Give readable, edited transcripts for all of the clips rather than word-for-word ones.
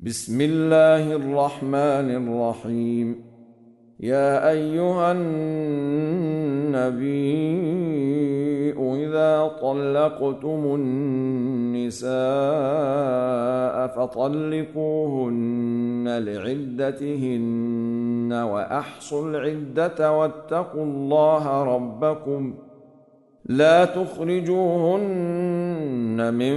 بسم الله الرحمن الرحيم. يا أيها النبي إذا طلقتم النساء فطلقوهن لعدتهن وأحصوا العدة واتقوا الله ربكم لا تخرجوهن من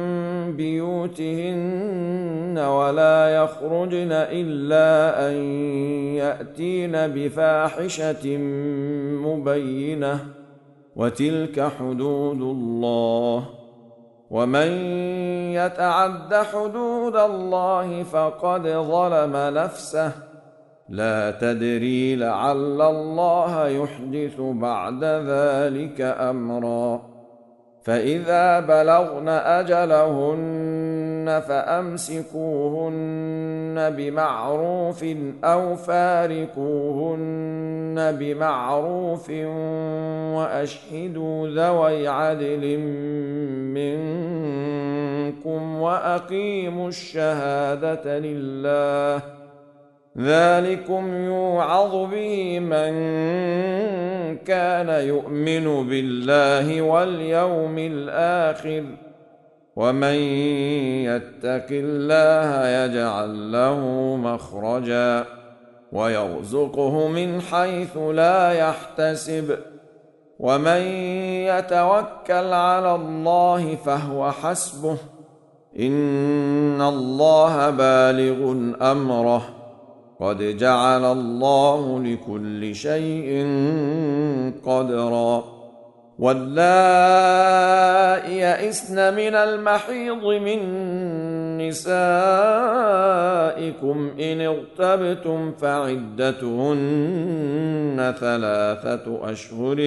بيوتهن ولا يخرجن إلا أن يأتين بفاحشة مبينة وتلك حدود الله ومن يتعد حدود الله فقد ظلم نفسه لا تدري لعل الله يحدث بعد ذلك أمرا. فإذا بلغن أجلهن فأمسكوهن بمعروف أو فارقوهن بمعروف وأشهدوا ذوي عدل منكم وأقيموا الشهادة لله ذلكم يوعظ به من كان يؤمن بالله واليوم الآخر ومن يتق الله يجعل له مخرجا ويرزقه من حيث لا يحتسب ومن يتوكل على الله فهو حسبه إن الله بالغ أمره قد جعل الله لكل شيء قدرا. واللائي يئسن من المحيض من نسائكم إن ارتبتم فعدتهن 3 أشهر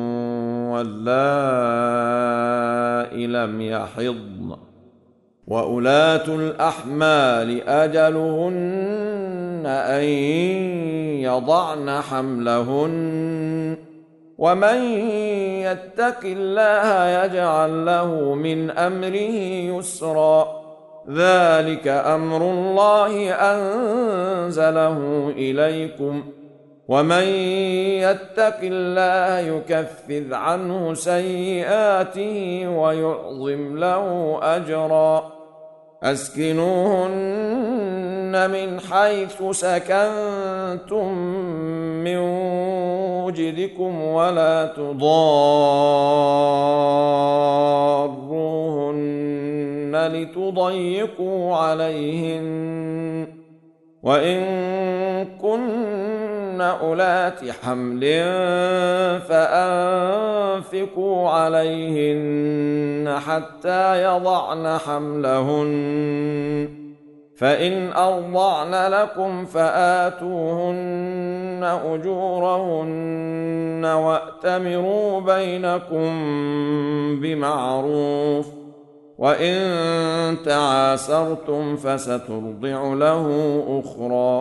واللائي لم يحضن وأولاة الأحمال أجلهن أن يضعن حملهن ومن يتق الله يجعل له من أمره يسرا ذلك أمر الله أنزله إليكم ومن يتق الله يكفر عنه سيئاته ويعظم له أجرا. أسكنوهن من حيث سكنتم من وجدكم ولا تضاروهن لتضيقوا عليهن وإن كن أولات حمل فأنفقوا عليهن حتى يضعن حملهن فإن أرضعن لكم فآتوهن أجورهن وأتمروا بينكم بمعروف وإن تعاسرتم فسترضع له أخرى.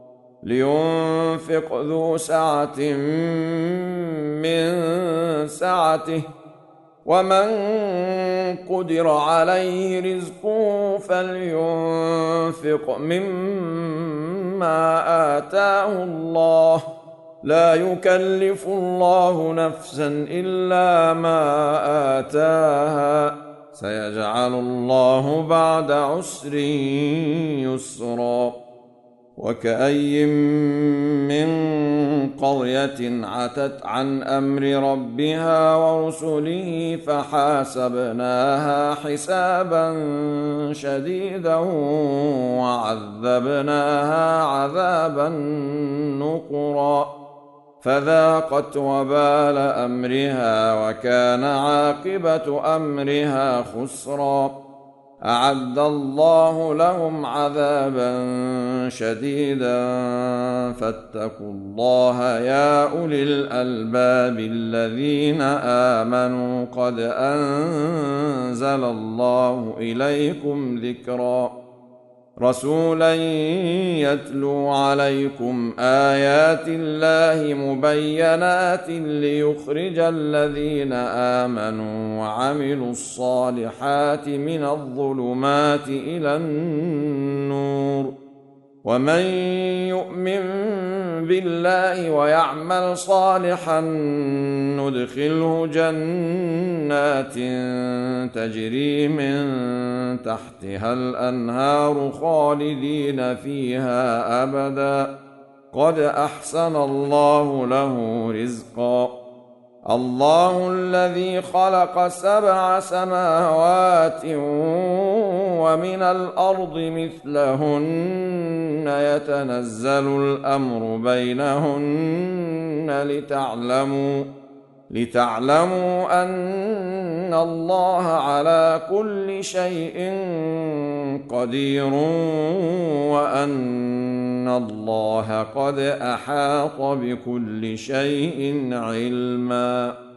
لينفق ذو سعة من سعته ومن قدر عليه رزقه فلينفق مما آتاه الله لا يكلف الله نفسا إلا ما آتاها سيجعل الله بعد عسر يسرا. وكأي من قرية عتت عن أمر ربها ورسله فحاسبناها حسابا شديدا وعذبناها عذابا نكرا فذاقت وبال أمرها وكان عاقبة أمرها خسرا. أعد الله لهم عذابا شديدا فاتقوا الله يا أولي الألباب الذين آمنوا قد أنزل الله إليكم ذكرا رسولا يتلو عليكم آيات الله مبينات ليخرج الذين آمنوا وعملوا الصالحات من الظلمات إلى النور ومن يؤمن بالله ويعمل صالحا ندخله جنات تجري من تحتها الأنهار خالدين فيها أبدا قد أحسن الله له رزقا الله الذي خلق 7 سماوات ومن الأرض مثلهن يتنزل الأمر بينهن لتعلموا أن الله على كل شيء قدير وأن الله قد أحاط بكل شيء علما